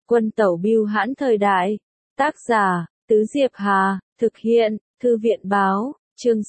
Quân tẩu bưu hãn thời đại. Tác giả, Tứ Diệp Hà, thực hiện, Thư viện báo, chương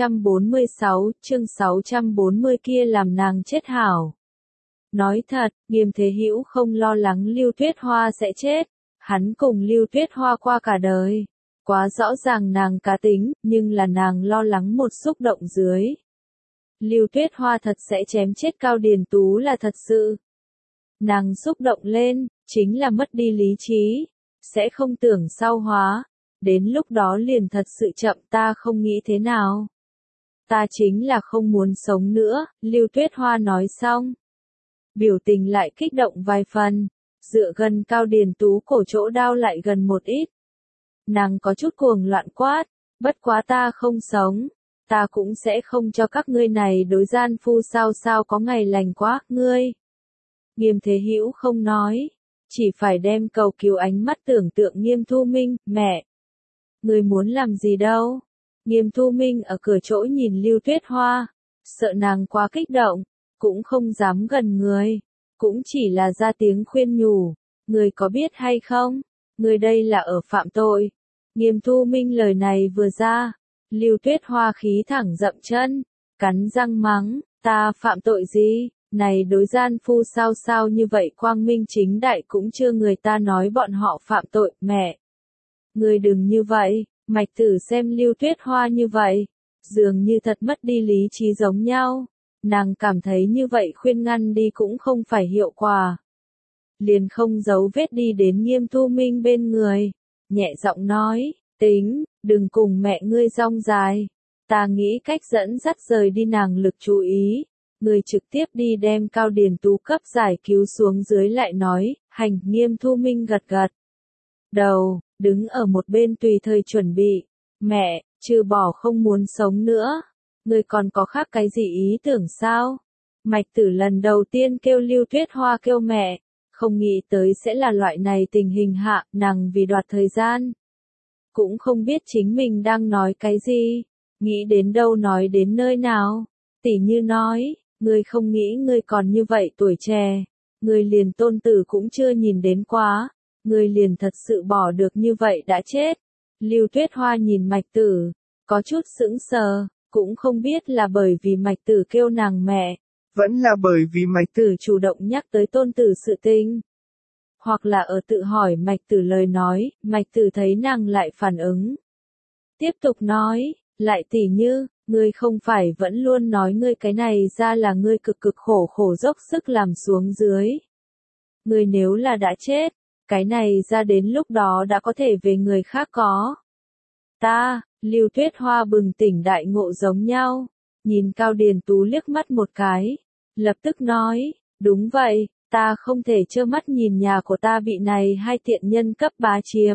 646, chương 640 kia làm nàng chết hảo. Nói thật, Nghiêm Thế Hữu không lo lắng Lưu Tuyết Hoa sẽ chết, hắn cùng Lưu Tuyết Hoa qua cả đời. Quá rõ ràng nàng cá tính, nhưng là nàng lo lắng một xúc động dưới. Lưu Tuyết Hoa thật sẽ chém chết Cao Điền Tú là thật sự. Nàng xúc động lên, chính là mất đi lý trí, sẽ không tưởng sau hóa, đến lúc đó liền thật sự chậm. Ta không nghĩ thế nào. Ta chính là không muốn sống nữa, Lưu Tuyết Hoa nói xong. Biểu tình lại kích động vài phần, dựa gần Cao Điền Tú cổ chỗ đao lại gần một ít. Nàng có chút cuồng loạn quát, bất quá ta không sống, ta cũng sẽ không cho các ngươi này đối gian phu sao có ngày lành quá, ngươi. Nghiêm Thế Hữu không nói, chỉ phải đem cầu cứu ánh mắt tưởng tượng Nghiêm Thu Minh. Mẹ, ngươi muốn làm gì đâu? Nghiêm Thu Minh ở cửa chỗ nhìn Lưu Tuyết Hoa, sợ nàng quá kích động, cũng không dám gần người, cũng chỉ là ra tiếng khuyên nhủ, ngươi có biết hay không, ngươi đây là ở phạm tội. Nghiêm Thu Minh lời này vừa ra, Lưu Tuyết Hoa khí thẳng dậm chân, cắn răng mắng, ta phạm tội gì? Này đối gian phu sao như vậy quang minh chính đại cũng chưa người ta nói bọn họ phạm tội. Mẹ, ngươi đừng như vậy. Mạch Tử xem Lưu Tuyết Hoa như vậy, dường như thật mất đi lý trí giống nhau. Nàng cảm thấy như vậy khuyên ngăn đi cũng không phải hiệu quả. Liền không giấu vết đi đến Nghiêm Thu Minh bên người, nhẹ giọng nói, tính, đừng cùng mẹ ngươi rong dài. Ta nghĩ cách dẫn dắt rời đi nàng lực chú ý. Người trực tiếp đi đem Cao Điền Tú cấp giải cứu xuống dưới lại nói, hành. Nghiêm Thu Minh gật gật đầu, đứng ở một bên tùy thời chuẩn bị. Mẹ, trừ bỏ không muốn sống nữa, người còn có khác cái gì ý tưởng sao? Mạch Tử lần đầu tiên kêu Lưu Tuyết Hoa kêu mẹ, không nghĩ tới sẽ là loại này tình hình hạ. Nàng vì đoạt thời gian, cũng không biết chính mình đang nói cái gì, nghĩ đến đâu nói đến nơi nào. Tỉ như nói, ngươi không nghĩ ngươi còn như vậy tuổi trẻ, ngươi liền tôn tử cũng chưa nhìn đến quá, ngươi liền thật sự bỏ được như vậy đã chết. Lưu Tuyết Hoa nhìn Mạch Tử, có chút sững sờ, cũng không biết là bởi vì Mạch Tử kêu nàng mẹ, vẫn là bởi vì Mạch Tử chủ động nhắc tới tôn tử sự tình, hoặc là ở tự hỏi Mạch Tử lời nói. Mạch Tử thấy nàng lại phản ứng, tiếp tục nói, lại tỉ như, ngươi không phải vẫn luôn nói ngươi cái này ra là ngươi cực khổ dốc sức làm xuống dưới. Ngươi nếu là đã chết, cái này ra đến lúc đó đã có thể về người khác có. Ta, Lưu Tuyết Hoa bừng tỉnh đại ngộ giống nhau, nhìn Cao Điền Tú liếc mắt một cái, lập tức nói, đúng vậy, ta không thể trơ mắt nhìn nhà của ta bị này hai tiện nhân cấp bá chiếm.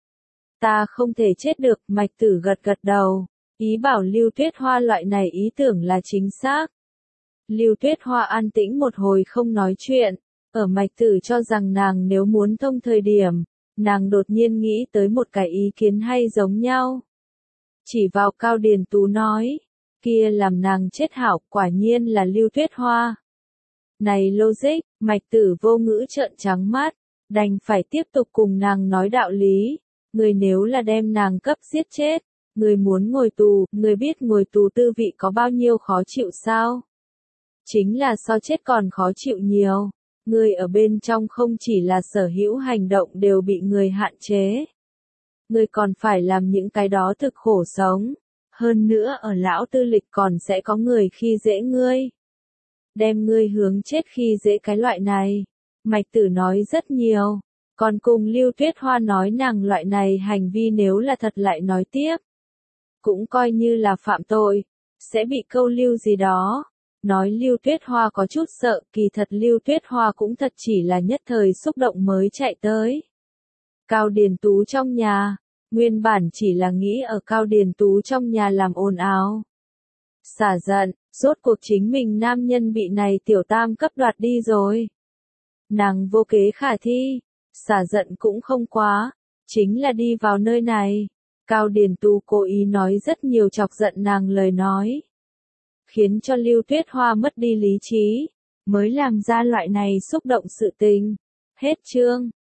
Ta không thể chết được. Mạch Tử gật đầu, ý bảo Lưu Tuyết Hoa loại này ý tưởng là chính xác. Lưu Tuyết Hoa an tĩnh một hồi không nói chuyện, ở Mạch Tử cho rằng nàng nếu muốn thông thời điểm, nàng đột nhiên nghĩ tới một cái ý kiến hay giống nhau. Chỉ vào Cao Điền Tú nói, kia làm nàng chết hảo, quả nhiên là Lưu Tuyết Hoa. Này logic, Mạch Tử vô ngữ trợn trắng mắt, đành phải tiếp tục cùng nàng nói đạo lý. Người nếu là đem nàng cấp giết chết, người muốn ngồi tù, người biết ngồi tù tư vị có bao nhiêu khó chịu sao? Chính là so chết còn khó chịu nhiều. Người ở bên trong không chỉ là sở hữu hành động đều bị người hạn chế. Người còn phải làm những cái đó thực khổ sống. Hơn nữa ở lão tư lịch còn sẽ có người khi dễ ngươi. Đem ngươi hướng chết khi dễ cái loại này. Mạch Tử nói rất nhiều. Còn cùng Lưu Tuyết Hoa nói nàng loại này hành vi nếu là thật lại nói tiếp, cũng coi như là phạm tội, sẽ bị câu lưu gì đó. Nói Lưu Tuyết Hoa có chút sợ, kỳ thật Lưu Tuyết Hoa cũng thật chỉ là nhất thời xúc động mới chạy tới. Cao Điền Tú trong nhà, nguyên bản chỉ là nghĩ ở Cao Điền Tú trong nhà làm ồn ào, xả giận, rốt cuộc chính mình nam nhân bị này tiểu tam cấp đoạt đi rồi. Nàng vô kế khả thi, xả giận cũng không quá, chính là đi vào nơi này. Cao Điền Tú cố ý nói rất nhiều chọc giận nàng lời nói, khiến cho Lưu Tuyết Hoa mất đi lý trí, mới làm ra loại này xúc động sự tình. Hết chương.